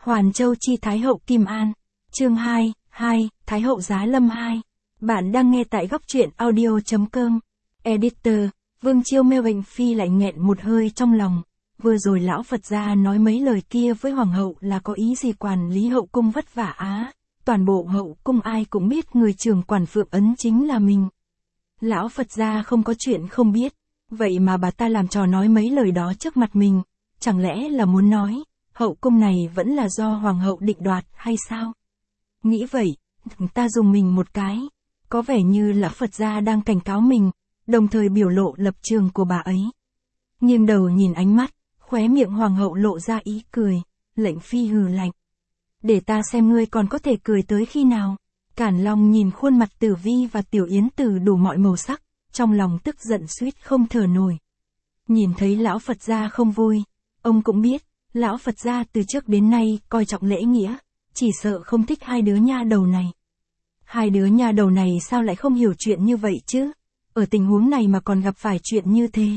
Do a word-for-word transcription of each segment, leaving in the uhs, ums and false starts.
Hoàn Châu chi Thái hậu Kim An. Chương hai, hai, Thái hậu Giá Lâm hai. Bạn đang nghe tại góc truyện audio chấm com. Editor, Vương Chiêu Mêu Bệnh Phi lại nghẹn một hơi trong lòng. Vừa rồi lão Phật gia nói mấy lời kia với hoàng hậu là có ý gì quản lý hậu cung vất vả á. Toàn bộ hậu cung ai cũng biết người trưởng quản Phượng Ấn chính là mình. Lão Phật gia không có chuyện không biết. Vậy mà bà ta làm trò nói mấy lời đó trước mặt mình. Chẳng lẽ là muốn nói, hậu cung này vẫn là do hoàng hậu định đoạt hay sao? Nghĩ vậy, ta dùng mình một cái. Có vẻ như là Phật gia đang cảnh cáo mình, đồng thời biểu lộ lập trường của bà ấy. Nghiêng đầu nhìn ánh mắt, khóe miệng hoàng hậu lộ ra ý cười, lệnh phi hừ lạnh. Để ta xem ngươi còn có thể cười tới khi nào. Cản Long nhìn khuôn mặt Tử Vi và Tiểu Yến Tử đủ mọi màu sắc, trong lòng tức giận suýt không thở nổi. Nhìn thấy lão Phật gia không vui, ông cũng biết, lão Phật gia từ trước đến nay coi trọng lễ nghĩa, chỉ sợ không thích hai đứa nha đầu này. Hai đứa nha đầu này sao lại không hiểu chuyện như vậy chứ? Ở tình huống này mà còn gặp phải chuyện như thế.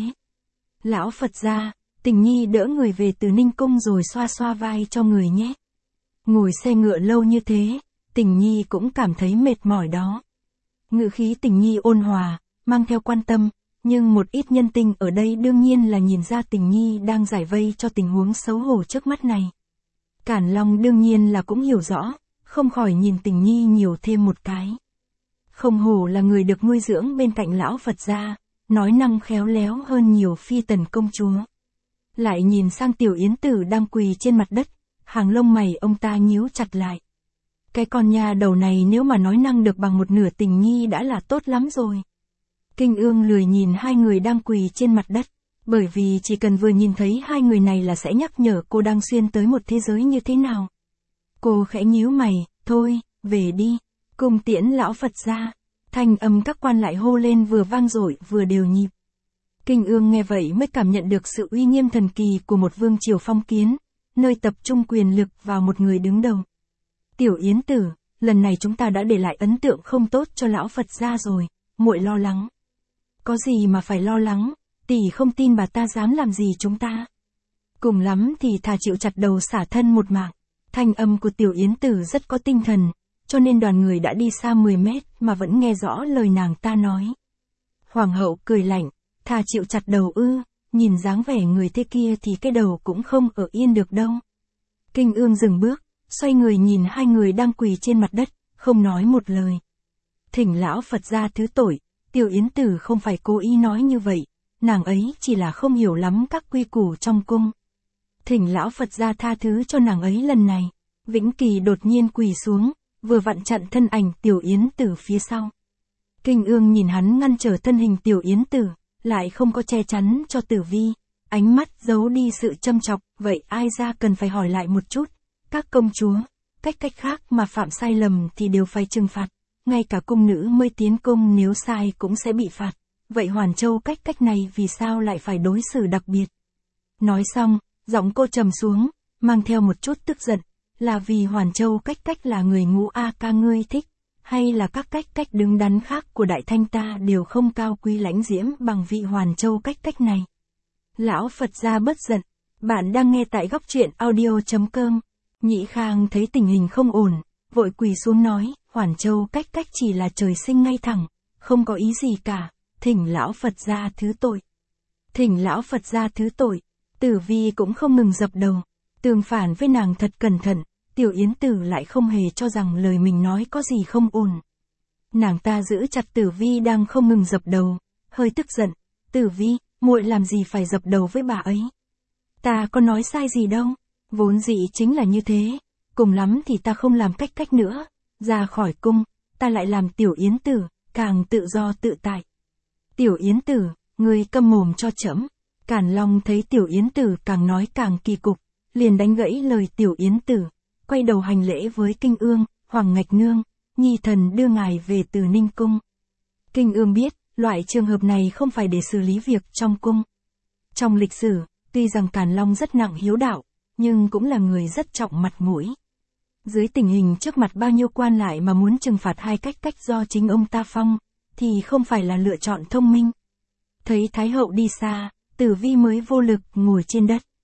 Lão Phật gia, Tình Nhi đỡ người về từ Ninh Cung rồi xoa xoa vai cho người nhé. Ngồi xe ngựa lâu như thế, Tình Nhi cũng cảm thấy mệt mỏi đó. Ngữ khí Tình Nhi ôn hòa, mang theo quan tâm, nhưng một ít nhân tình ở đây đương nhiên là nhìn ra Tình Nhi đang giải vây cho tình huống xấu hổ trước mắt này. Cản Long đương nhiên là cũng hiểu rõ, không khỏi nhìn Tình Nhi nhiều thêm một cái. Không hổ là người được nuôi dưỡng bên cạnh lão Phật gia, nói năng khéo léo hơn nhiều phi tần công chúa. Lại nhìn sang Tiểu Yến Tử đang quỳ trên mặt đất, hàng lông mày ông ta nhíu chặt lại. Cái con nha đầu này nếu mà nói năng được bằng một nửa Tình Nhi đã là tốt lắm rồi. Kinh Ương lười nhìn hai người đang quỳ trên mặt đất, bởi vì chỉ cần vừa nhìn thấy hai người này là sẽ nhắc nhở cô đang xuyên tới một thế giới như thế nào. Cô khẽ nhíu mày, thôi, về đi, cùng tiễn lão Phật gia. Thanh âm các quan lại hô lên vừa vang dội vừa đều nhịp. Kinh Ương nghe vậy mới cảm nhận được sự uy nghiêm thần kỳ của một vương triều phong kiến, nơi tập trung quyền lực vào một người đứng đầu. Tiểu Yến Tử, lần này chúng ta đã để lại ấn tượng không tốt cho lão Phật gia rồi, muội lo lắng. Có gì mà phải lo lắng, tỷ không tin bà ta dám làm gì chúng ta. Cùng lắm thì thà chịu chặt đầu xả thân một mạng. Thanh âm của Tiểu Yến Tử rất có tinh thần, cho nên đoàn người đã đi xa mười mét mà vẫn nghe rõ lời nàng ta nói. Hoàng hậu cười lạnh, thà chịu chặt đầu ư, nhìn dáng vẻ người thế kia thì cái đầu cũng không ở yên được đâu. Kinh Ương dừng bước, xoay người nhìn hai người đang quỳ trên mặt đất, không nói một lời. Thỉnh lão Phật gia thứ tội, Tiểu Yến Tử không phải cố ý nói như vậy, nàng ấy chỉ là không hiểu lắm các quy củ trong cung. Thỉnh lão Phật gia tha thứ cho nàng ấy lần này. Vĩnh Kỳ đột nhiên quỳ xuống, vừa vặn chặn thân ảnh Tiểu Yến Tử phía sau. Kinh Ương nhìn hắn ngăn trở thân hình Tiểu Yến Tử, lại không có che chắn cho Tử Vi, ánh mắt giấu đi sự châm chọc, vậy ai ra cần phải hỏi lại một chút. Các công chúa, cách cách khác mà phạm sai lầm thì đều phải trừng phạt, ngay cả cung nữ mới tiến cung nếu sai cũng sẽ bị phạt, vậy Hoàn Châu cách cách này vì sao lại phải đối xử đặc biệt? Nói xong, giọng cô trầm xuống, mang theo một chút tức giận, là vì Hoàn Châu cách cách là người ngũ A ca ngươi thích, hay là các cách cách đứng đắn khác của Đại Thanh ta đều không cao quý lãnh diễm bằng vị Hoàn Châu cách cách này. Lão Phật gia bất giận, bạn đang nghe tại góc truyện audio chấm com. Nhĩ Khang thấy tình hình không ổn, vội quỳ xuống nói, Hoàn Châu cách cách chỉ là trời sinh ngay thẳng, không có ý gì cả, thỉnh lão Phật gia thứ tội. Thỉnh lão Phật gia thứ tội, Tử Vi cũng không ngừng dập đầu, tương phản với nàng thật cẩn thận, Tiểu Yến Tử lại không hề cho rằng lời mình nói có gì không ổn. Nàng ta giữ chặt Tử Vi đang không ngừng dập đầu, hơi tức giận, Tử Vi, muội làm gì phải dập đầu với bà ấy? Ta có nói sai gì đâu, vốn dĩ chính là như thế, cùng lắm thì ta không làm cách cách nữa, ra khỏi cung, ta lại làm Tiểu Yến Tử, càng tự do tự tại. Tiểu Yến Tử, ngươi câm mồm cho trẫm. Cản Long thấy Tiểu Yến Tử càng nói càng kỳ cục, liền đánh gãy lời Tiểu Yến Tử, quay đầu hành lễ với Kinh Ương, Hoàng Ngạch Nương, nhi thần đưa ngài về từ Ninh Cung. Kinh Ương biết, loại trường hợp này không phải để xử lý việc trong cung. Trong lịch sử, tuy rằng Cản Long rất nặng hiếu đạo, nhưng cũng là người rất trọng mặt mũi. Dưới tình hình trước mặt bao nhiêu quan lại mà muốn trừng phạt hai cách cách do chính ông ta phong, thì không phải là lựa chọn thông minh. Thấy Thái hậu đi xa, Tử Vi mới vô lực ngồi trên đất.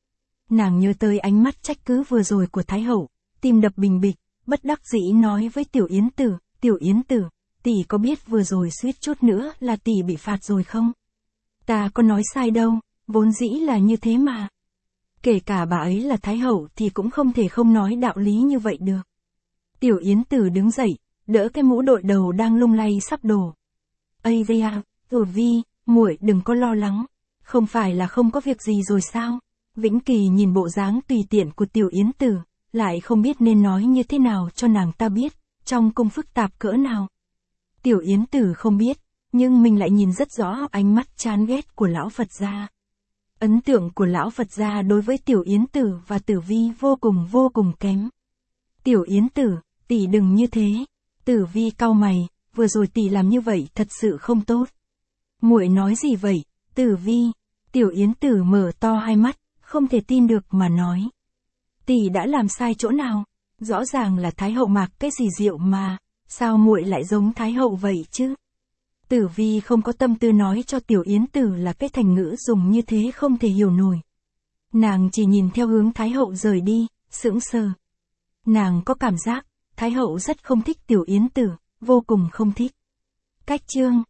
Nàng nhớ tới ánh mắt trách cứ vừa rồi của Thái hậu, tim đập bình bịch, bất đắc dĩ nói với Tiểu Yến Tử, Tiểu Yến Tử, tỷ có biết vừa rồi suýt chút nữa là tỷ bị phạt rồi không? Ta có nói sai đâu, vốn dĩ là như thế mà. Kể cả bà ấy là Thái hậu thì cũng không thể không nói đạo lý như vậy được. Tiểu Yến Tử đứng dậy, đỡ cái mũ đội đầu đang lung lay sắp đổ. Ây da, Tử Vi, muội đừng có lo lắng, không phải là không có việc gì rồi sao? Vĩnh Kỳ nhìn bộ dáng tùy tiện của Tiểu Yến Tử, lại không biết nên nói như thế nào cho nàng ta biết, trong cung phức tạp cỡ nào. Tiểu Yến Tử không biết, nhưng mình lại nhìn rất rõ ánh mắt chán ghét của lão Phật gia. Ấn tượng của lão Phật gia đối với Tiểu Yến Tử và Tử Vi vô cùng vô cùng kém. Tiểu Yến Tử, tỷ đừng như thế. Tử Vi cau mày, vừa rồi tỷ làm như vậy thật sự không tốt. Muội nói gì vậy, Tử Vi? Tiểu Yến Tử mở to hai mắt, không thể tin được mà nói. Tỷ đã làm sai chỗ nào? Rõ ràng là Thái hậu mặc cái gì rượu mà, sao muội lại giống Thái hậu vậy chứ? Tử Vi không có tâm tư nói cho Tiểu Yến Tử là cái thành ngữ dùng như thế không thể hiểu nổi. Nàng chỉ nhìn theo hướng Thái hậu rời đi, sững sờ. Nàng có cảm giác, Thái hậu rất không thích Tiểu Yến Tử, vô cùng không thích. Cách chương